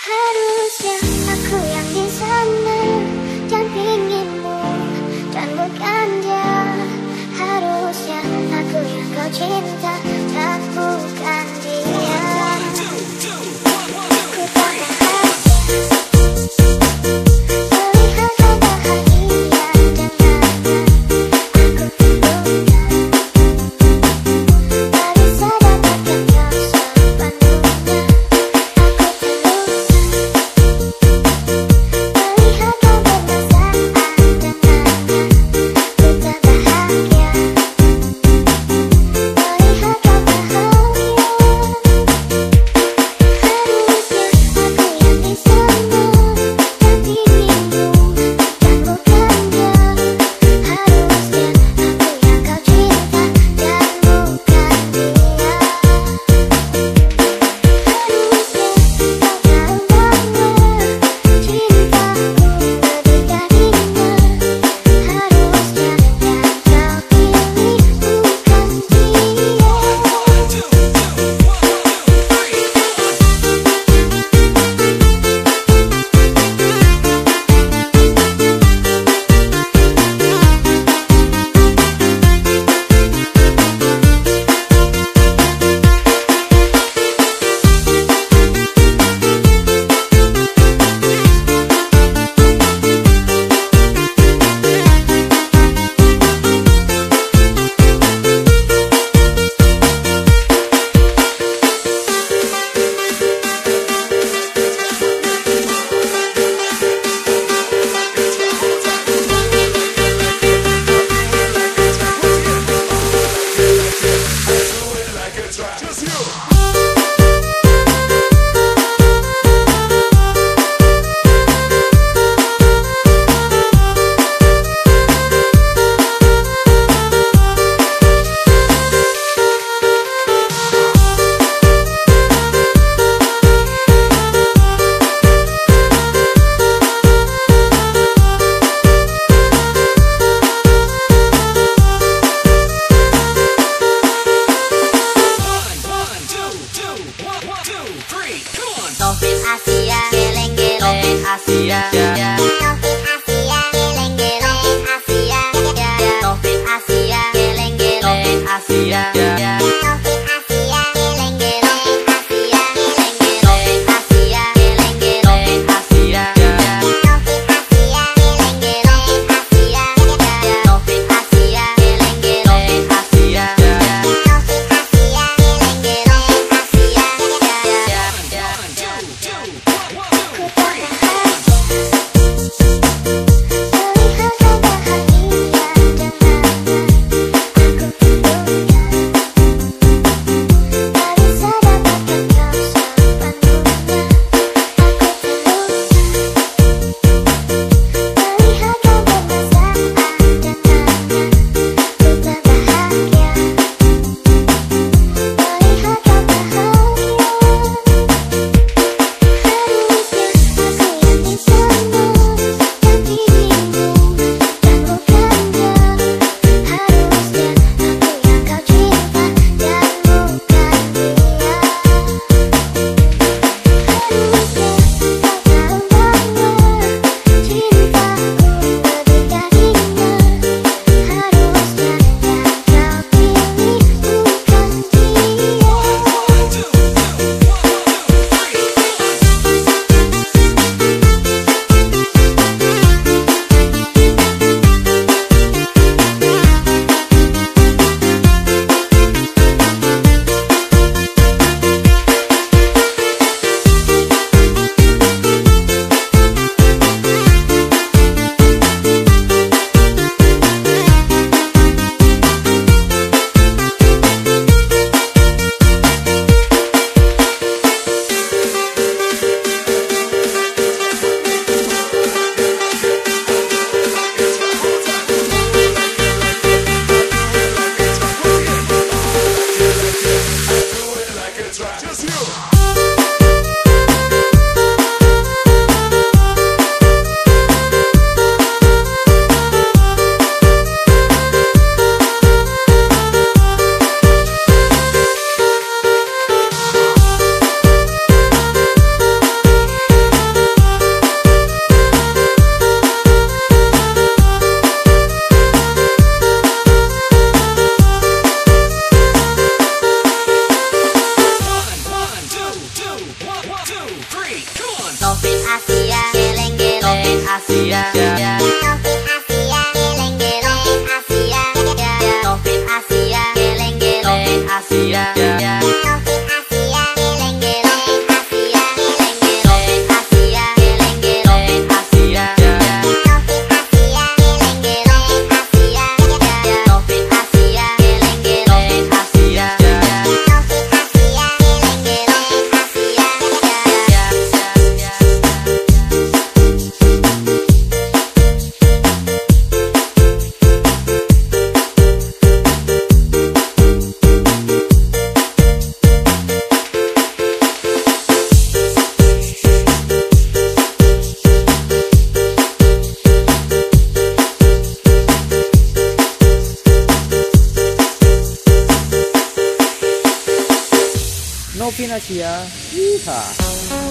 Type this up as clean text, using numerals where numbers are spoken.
Harusnya aku yang di sana dampingimu dan bukan dia. Harusnya aku yang kau cinta dan bukan dia. Ku tak bahagia melihat kau bahagia dengannya. Aku terluka, tak bisa dapatkan kau sepenuhnya. Melihat kau bermesraan dengannya. Ku tak bahagia melihat kau bahagia. Harusnya aku yang di sana dampingimu dan bukan dia. Harusnya aku yang kau cinta dan bukan dia. Harusnya kau tahu bahwa cintaku lebih darinya. Harusnya yang kau pilih bukan dia. Taufik Asia, geleng-geleng Asia, Taufik Asia, geleng-geleng Asia, Taufik Asia, geleng-geleng Asia, Taufik Asia, geleng-geleng Asia, geleng-geleng Asia, geleng-geleng Asia, Taufik Asia, geleng-geleng Asia, Taufik Asia, geleng-geleng Asia, Taufik Asia, geleng-geleng Asia. Ku tak bahagia melihat kau bahagia dengannya. Aku terluka, tak bisa dapatkan kau sepenuhnya. Aku terluka melihat kau bermesraan dengannya. Ku tak bahagia melihat kau bahagia. Harusnya aku yang di sana dampingimu dan bukan dia. Harusnya aku yang kau cinta dan bukan dia. Harusnya kau tahu bahwa cintaku lebih darinya. Harusnya yang kau pilih bukan dia. Novin Asia. Yeehaw.